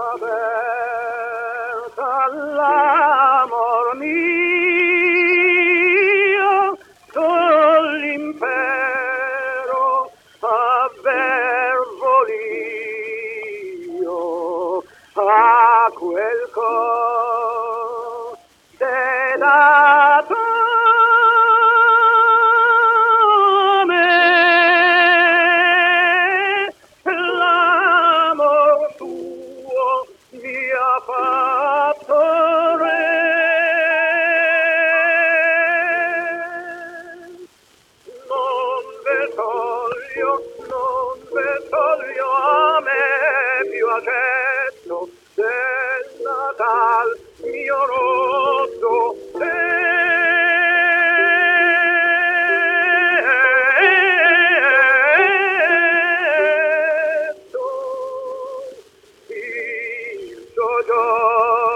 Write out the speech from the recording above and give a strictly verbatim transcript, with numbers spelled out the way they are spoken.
aperta l'amor mio sull'impero avvervolio a quel cor dedato a me. L'amor tuo mi ha fatto re. Non ve toglio, non ve toglio a me più accetto del Natal mio rosso. Il suo giorno